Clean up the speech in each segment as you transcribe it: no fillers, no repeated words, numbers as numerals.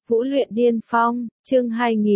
Vũ luyện điên phong, chương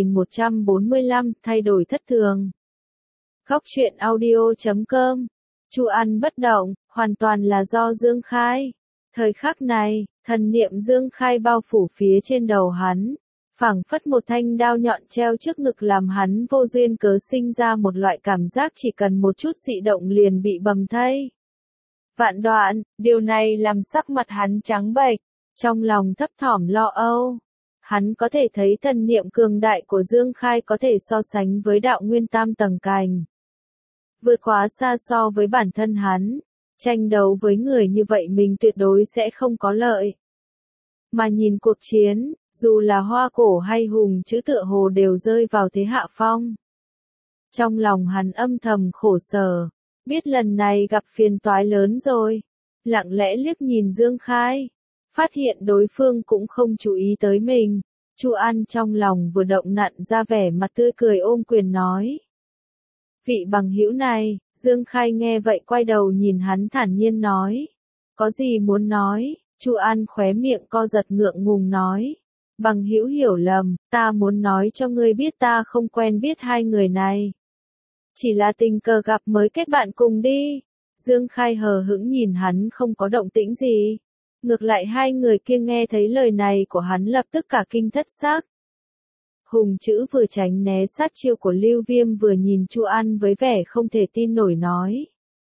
2145, thay đổi thất thường. Góc truyện audio.com. Chu An bất động, hoàn toàn là do Dương Khai. Thời khắc này, thần niệm Dương Khai bao phủ phía trên đầu hắn, phảng phất một thanh đao nhọn treo trước ngực làm hắn vô duyên cớ sinh ra một loại cảm giác chỉ cần một chút dị động liền bị bầm thây. Vạn đoạn, điều này làm sắc mặt hắn trắng bệch, trong lòng thấp thỏm lo âu. Hắn có thể thấy thần niệm cường đại của Dương Khai có thể so sánh với đạo nguyên tam tầng cảnh. Vượt quá xa so với bản thân hắn, tranh đấu với người như vậy mình tuyệt đối sẽ không có lợi. Mà nhìn cuộc chiến, dù là Hoa Cổ hay Hùng Chữ tựa hồ đều rơi vào thế hạ phong. Trong lòng hắn âm thầm khổ sở, biết lần này gặp phiền toái lớn rồi, lặng lẽ liếc nhìn Dương Khai. Phát hiện đối phương cũng không chú ý tới mình, Chu An trong lòng vừa động nặn ra vẻ mặt tươi cười ôm quyền nói. Vị bằng hữu này, Dương Khai nghe vậy quay đầu nhìn hắn thản nhiên nói. Có gì muốn nói, Chu An khóe miệng co giật ngượng ngùng nói. Bằng hữu hiểu lầm, ta muốn nói cho ngươi biết ta không quen biết hai người này. Chỉ là tình cờ gặp mới kết bạn cùng đi. Dương Khai hờ hững nhìn hắn không có động tĩnh gì. Ngược lại hai người kia nghe thấy lời này của hắn lập tức cả kinh thất xác. Hùng Chữ vừa tránh né sát chiêu của Lưu Viêm vừa nhìn Chu An với vẻ không thể tin nổi nói.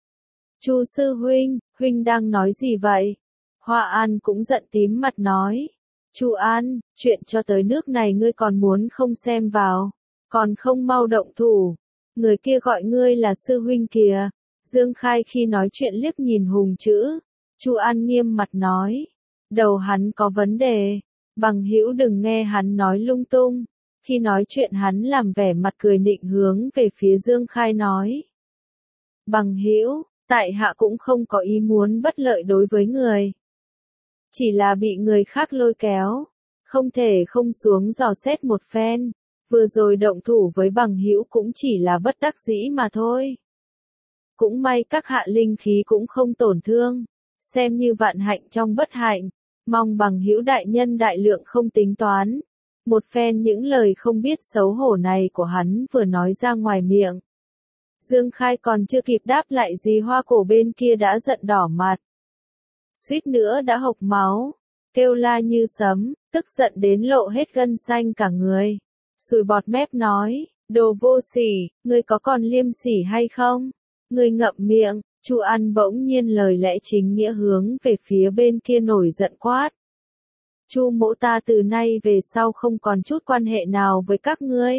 Chu sư huynh, huynh đang nói gì vậy? Hoa An cũng giận tím mặt nói. Chu An, chuyện cho tới nước này ngươi còn muốn không xem vào, còn không mau động thủ. Người kia gọi ngươi là sư huynh kìa. Dương Khai khi nói chuyện liếc nhìn Hùng Chữ. Chu An nghiêm mặt nói, đầu hắn có vấn đề, bằng hữu đừng nghe hắn nói lung tung. Khi nói chuyện hắn làm vẻ mặt cười nịnh hướng về phía Dương Khai nói. Bằng hữu, tại hạ cũng không có ý muốn bất lợi đối với người. Chỉ là bị người khác lôi kéo, không thể không xuống dò xét một phen, vừa rồi động thủ với bằng hữu cũng chỉ là bất đắc dĩ mà thôi. Cũng may các hạ linh khí cũng không tổn thương. Xem như vạn hạnh trong bất hạnh, mong bằng hữu đại nhân đại lượng không tính toán. Một phen những lời không biết xấu hổ này của hắn vừa nói ra ngoài miệng. Dương Khai còn chưa kịp đáp lại gì Hoa Cổ bên kia đã giận đỏ mặt. Suýt nữa đã hộc máu, kêu la như sấm, tức giận đến lộ hết gân xanh cả người. Sùi bọt mép nói, đồ vô sỉ, ngươi có còn liêm sỉ hay không? Ngươi ngậm miệng. Chu An bỗng nhiên lời lẽ chính nghĩa hướng về phía bên kia nổi giận quát. Chu mỗ ta từ nay về sau không còn chút quan hệ nào với các ngươi.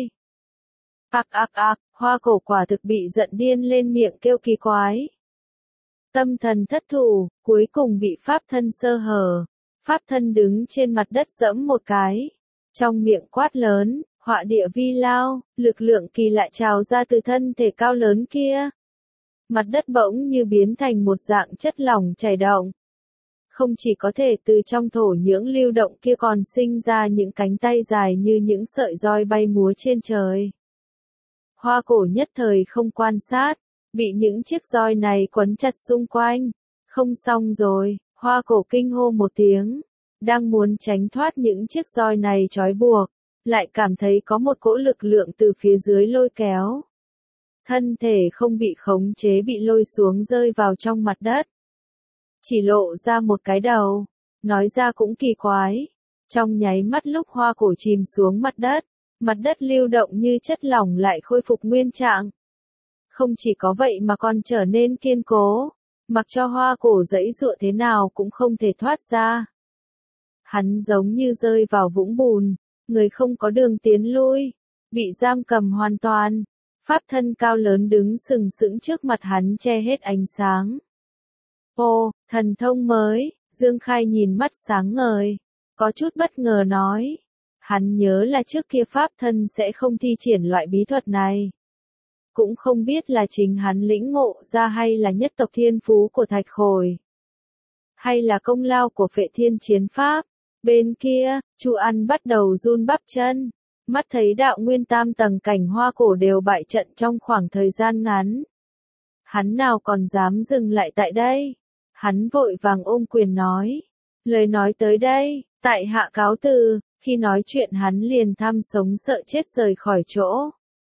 Hoa Cổ quả thực bị giận điên lên miệng kêu kỳ quái. Tâm thần thất thủ, cuối cùng bị pháp thân sơ hở. Pháp thân đứng trên mặt đất giẫm một cái. Trong miệng quát lớn, họa địa vi lao, lực lượng kỳ lạ trào ra từ thân thể cao lớn kia. Mặt đất bỗng như biến thành một dạng chất lỏng chảy động. Không chỉ có thể từ trong thổ nhưỡng lưu động kia còn sinh ra những cánh tay dài như những sợi roi bay múa trên trời. Hoa Cổ nhất thời không quan sát, bị những chiếc roi này quấn chặt xung quanh. Không xong rồi, Hoa Cổ kinh hô một tiếng, đang muốn tránh thoát những chiếc roi này trói buộc, lại cảm thấy có một cỗ lực lượng từ phía dưới lôi kéo. Thân thể không bị khống chế bị lôi xuống rơi vào trong mặt đất. Chỉ lộ ra một cái đầu, nói ra cũng kỳ quái. Trong nháy mắt lúc Hoa Cổ chìm xuống mặt đất lưu động như chất lỏng lại khôi phục nguyên trạng. Không chỉ có vậy mà còn trở nên kiên cố, mặc cho Hoa Cổ giãy giụa thế nào cũng không thể thoát ra. Hắn giống như rơi vào vũng bùn, người không có đường tiến lui, bị giam cầm hoàn toàn. Pháp thân cao lớn đứng sừng sững trước mặt hắn che hết ánh sáng. Ồ, thần thông mới, Dương Khai nhìn mắt sáng ngời, có chút bất ngờ nói. Hắn nhớ là trước kia pháp thân sẽ không thi triển loại bí thuật này. Cũng không biết là chính hắn lĩnh ngộ ra hay là nhất tộc thiên phú của Thạch Khồi. Hay là công lao của Phệ Thiên Chiến Pháp. Bên kia, Chu An bắt đầu run bắp chân. Mắt thấy đạo nguyên tam tầng cảnh Hoa Cổ đều bại trận trong khoảng thời gian ngắn. Hắn nào còn dám dừng lại tại đây. Hắn vội vàng ôm quyền nói. Lời nói tới đây, tại hạ cáo từ, Khi nói chuyện hắn liền tham sống sợ chết rời khỏi chỗ.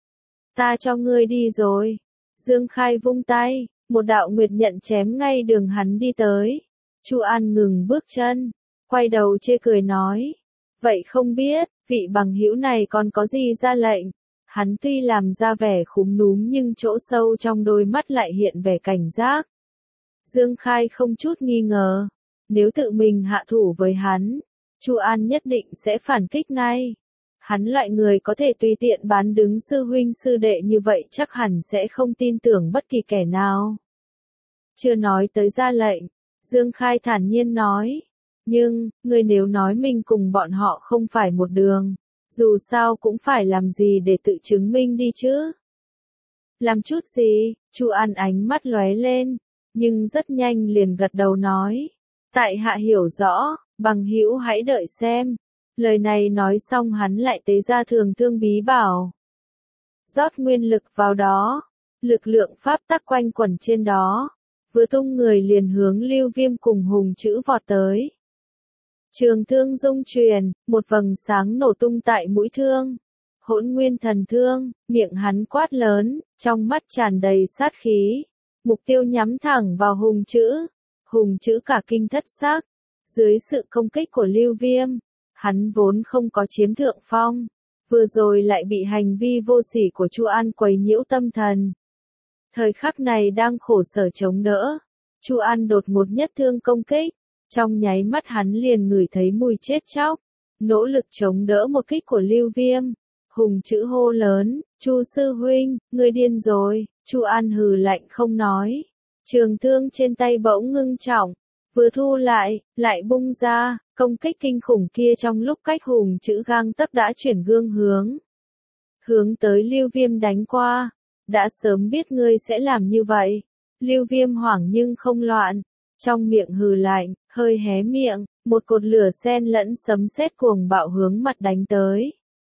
Ta cho ngươi đi rồi. Dương Khai vung tay, một đạo nguyệt nhận chém ngay đường hắn đi tới. Chu An ngừng bước chân, quay đầu chê cười nói. Vậy không biết, vị bằng hữu này còn có gì ra lệnh? Hắn tuy làm ra vẻ khúm núm nhưng chỗ sâu trong đôi mắt lại hiện vẻ cảnh giác. Dương Khai không chút nghi ngờ, nếu tự mình hạ thủ với hắn, Chu An nhất định sẽ phản kích ngay. Hắn loại người có thể tùy tiện bán đứng sư huynh sư đệ như vậy chắc hẳn sẽ không tin tưởng bất kỳ kẻ nào. Chưa nói tới ra lệnh, Dương Khai thản nhiên nói. Nhưng, ngươi nếu nói mình cùng bọn họ không phải một đường, dù sao cũng phải làm gì để tự chứng minh đi chứ. Làm chút gì, Chu An ánh mắt lóe lên, nhưng rất nhanh liền gật đầu nói. Tại hạ hiểu rõ, bằng hữu hãy đợi xem. Lời này nói xong hắn lại tế ra thường thương bí bảo. Rót nguyên lực vào đó, lực lượng pháp tắc quanh quẩn trên đó, vừa tung người liền hướng Lưu Viêm cùng Hùng Chữ vọt tới. Trường thương dung truyền, một vầng sáng nổ tung tại mũi thương. Hỗn nguyên thần thương, miệng hắn quát lớn, trong mắt tràn đầy sát khí. Mục tiêu nhắm thẳng vào Hùng Chữ. Hùng Chữ cả kinh thất xác. Dưới sự công kích của Lưu Viêm, hắn vốn không có chiếm thượng phong. Vừa rồi lại bị hành vi vô sỉ của Chu An quấy nhiễu tâm thần. Thời khắc này đang khổ sở chống đỡ. Chu An đột ngột nhất thương công kích. Trong nháy mắt hắn liền ngửi thấy mùi chết chóc. Nỗ lực chống đỡ một kích của Lưu Viêm. Hùng Chữ hô lớn, Chu sư huynh, ngươi điên rồi. Chu An hừ lạnh không nói. Trường thương trên tay bỗng ngưng trọng. Vừa thu lại bung ra, công kích kinh khủng kia trong lúc cách Hùng Chữ gang tấc đã chuyển gương hướng. Hướng tới Lưu Viêm đánh qua. Đã sớm biết ngươi sẽ làm như vậy. Lưu Viêm hoảng nhưng không loạn. Trong miệng hừ lạnh, hơi hé miệng, một cột lửa xen lẫn sấm sét cuồng bạo hướng mặt đánh tới.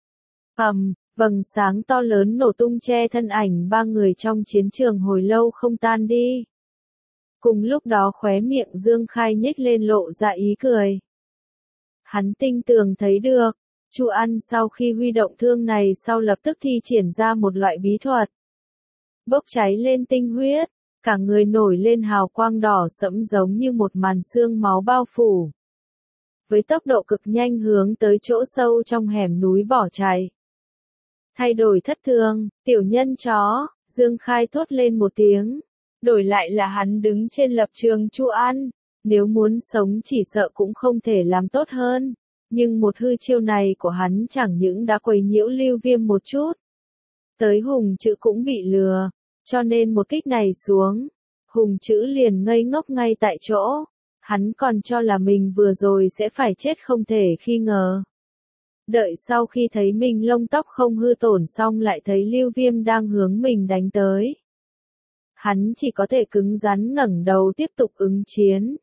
Vầng sáng to lớn nổ tung che thân ảnh ba người trong chiến trường hồi lâu không tan đi. Cùng lúc đó khóe miệng Dương Khai nhếch lên lộ ra ý cười. Hắn tinh tường thấy được, Chu An sau khi huy động thương này sau lập tức thi triển ra một loại bí thuật. Bốc cháy lên tinh huyết, cả người nổi lên hào quang đỏ sẫm giống như một màn xương máu bao phủ. Với tốc độ cực nhanh hướng tới chỗ sâu trong hẻm núi bỏ chạy. Thay đổi thất thường, tiểu nhân chó, Dương Khai thốt lên một tiếng. Đổi lại là hắn đứng trên lập trường Chu An, nếu muốn sống chỉ sợ cũng không thể làm tốt hơn. Nhưng một hư chiêu này của hắn chẳng những đã quấy nhiễu Lưu Viêm một chút. Tới Hùng Chữ cũng bị lừa, cho nên một kích này xuống. Hùng Chữ liền ngây ngốc ngay tại chỗ. Hắn còn cho là mình vừa rồi sẽ phải chết không thể khi ngờ. Đợi sau khi thấy mình lông tóc không hư tổn xong lại thấy Lưu Viêm đang hướng mình đánh tới. Hắn chỉ có thể cứng rắn ngẩng đầu tiếp tục ứng chiến.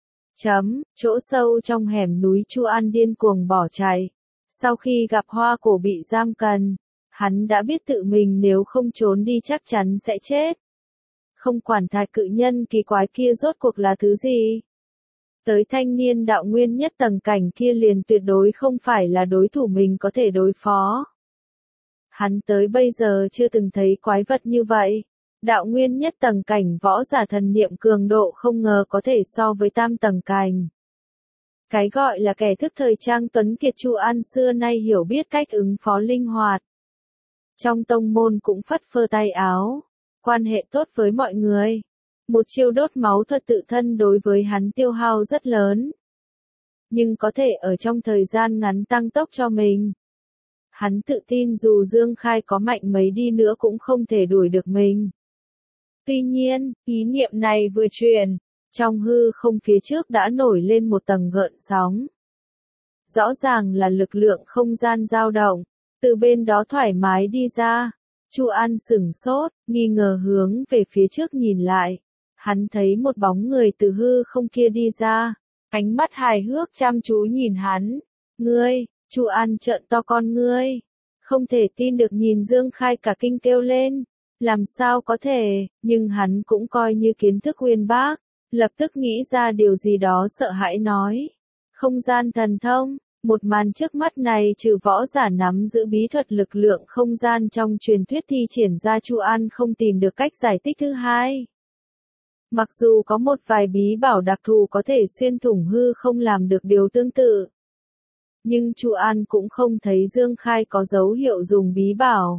Chỗ sâu trong hẻm núi Chu An điên cuồng bỏ chạy. Sau khi gặp Hoa Cổ bị giam cầm, hắn đã biết tự mình nếu không trốn đi chắc chắn sẽ chết. Không quản thạch cự nhân kỳ quái kia rốt cuộc là thứ gì. Tới thanh niên đạo nguyên nhất tầng cảnh kia liền tuyệt đối không phải là đối thủ mình có thể đối phó. Hắn tới bây giờ chưa từng thấy quái vật như vậy. Đạo nguyên nhất tầng cảnh võ giả thần niệm cường độ không ngờ có thể so với tam tầng cảnh. Cái gọi là kẻ thức thời trang tuấn kiệt Chu An xưa nay hiểu biết cách ứng phó linh hoạt. Trong tông môn cũng phất phơ tay áo, quan hệ tốt với mọi người. Một chiêu đốt máu thuật tự thân đối với hắn tiêu hao rất lớn. Nhưng có thể ở trong thời gian ngắn tăng tốc cho mình. Hắn tự tin dù Dương Khai có mạnh mấy đi nữa cũng không thể đuổi được mình. Tuy nhiên, ý niệm này vừa truyền, trong hư không phía trước đã nổi lên một tầng gợn sóng. Rõ ràng là lực lượng không gian dao động, từ bên đó thoải mái đi ra. Chu An sửng sốt, nghi ngờ hướng về phía trước nhìn lại. Hắn thấy một bóng người từ hư không kia đi ra, ánh mắt hài hước chăm chú nhìn hắn. Ngươi, Chu An trợn to con ngươi, không thể tin được nhìn Dương Khai cả kinh kêu lên. Làm sao có thể, nhưng hắn cũng coi như kiến thức uyên bác, lập tức nghĩ ra điều gì đó sợ hãi nói. Không gian thần thông, Một màn trước mắt này trừ võ giả nắm giữ bí thuật lực lượng không gian trong truyền thuyết thi triển ra, Chu An không tìm được cách giải thích thứ hai. Mặc dù có một vài bí bảo đặc thù có thể xuyên thủng hư không làm được điều tương tự, nhưng Chu An cũng không thấy Dương Khai có dấu hiệu dùng bí bảo.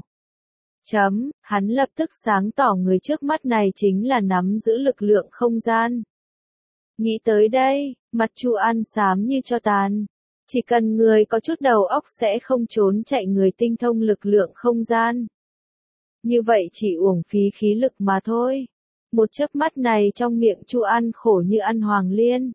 Hắn lập tức sáng tỏ người trước mắt này chính là nắm giữ lực lượng không gian. Nghĩ tới đây, mặt Chu An xám như tro tàn. Chỉ cần người có chút đầu óc sẽ không trốn chạy người tinh thông lực lượng không gian. Như vậy chỉ uổng phí khí lực mà thôi. Một chớp mắt này trong miệng Chu An khổ như ăn hoàng liên.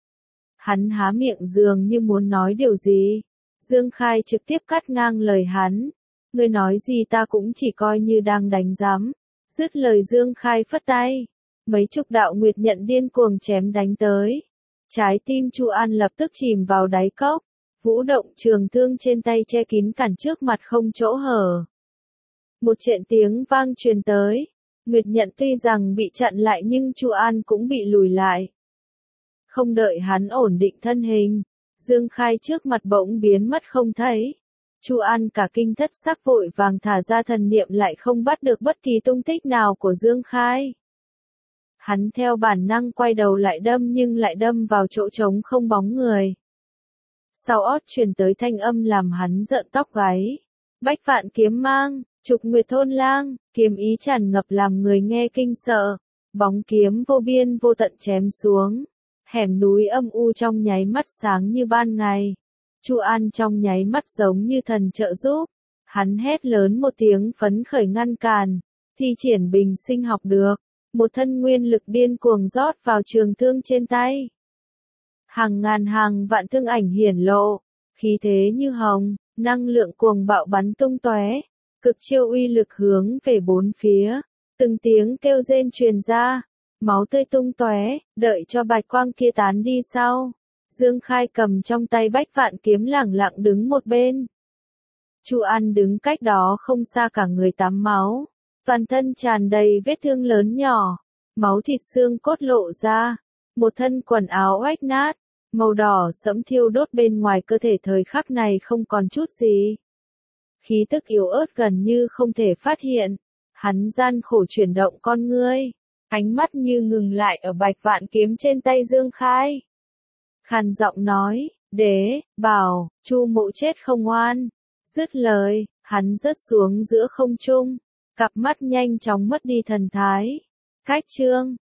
Hắn há miệng dường như muốn nói điều gì. Dương Khai trực tiếp cắt ngang lời hắn. Ngươi nói gì ta cũng chỉ coi như đang đánh giám. Dứt lời Dương Khai phất tay. Mấy chục đạo nguyệt nhận điên cuồng chém đánh tới. Trái tim Chu An lập tức chìm vào đáy cốc. Vũ động trường thương trên tay che kín cản trước mặt không chỗ hở. Một trận tiếng vang truyền tới. Nguyệt nhận tuy rằng bị chặn lại nhưng Chu An cũng bị lùi lại. Không đợi hắn ổn định thân hình, Dương Khai trước mặt bỗng biến mất không thấy. Chu An cả kinh thất sắc vội vàng thả ra thần niệm lại không bắt được bất kỳ tung tích nào của Dương Khai. Hắn theo bản năng quay đầu lại đâm nhưng lại đâm vào chỗ trống không bóng người. Sau ót truyền tới thanh âm làm hắn rợn tóc gáy. Bách vạn kiếm mang, trục nguyệt thôn lang, kiếm ý tràn ngập làm người nghe kinh sợ. Bóng kiếm vô biên vô tận chém xuống. Hẻm núi âm u trong nháy mắt sáng như ban ngày. Chu An trong nháy mắt giống như thần trợ giúp. Hắn hét lớn một tiếng phấn khởi ngăn cản. Thi triển bình sinh học được. Một thân nguyên lực điên cuồng rót vào trường thương trên tay. Hàng ngàn hàng vạn thương ảnh hiển lộ. Khí thế như hồng, năng lượng cuồng bạo bắn tung tóe. Cực chiêu uy lực hướng về bốn phía. Từng tiếng kêu rên truyền ra. Máu tươi tung tóe, đợi cho bạch quang kia tán đi sau. Dương Khai cầm trong tay bách vạn kiếm lẳng lặng đứng một bên. Chu An đứng cách đó không xa cả người tắm máu. Toàn thân tràn đầy vết thương lớn nhỏ. Máu thịt xương cốt lộ ra. Một thân quần áo oách nát. Màu đỏ sẫm thiêu đốt bên ngoài cơ thể thời khắc này không còn chút gì. Khí tức yếu ớt gần như không thể phát hiện. Hắn gian khổ chuyển động con ngươi. Ánh mắt như ngừng lại ở bạch vạn kiếm trên tay Dương Khai. Khàn giọng nói, đế, bảo, Chu Mộ chết không oan. Dứt lời, hắn rớt xuống giữa không trung. Cặp mắt nhanh chóng mất đi thần thái. Cách chương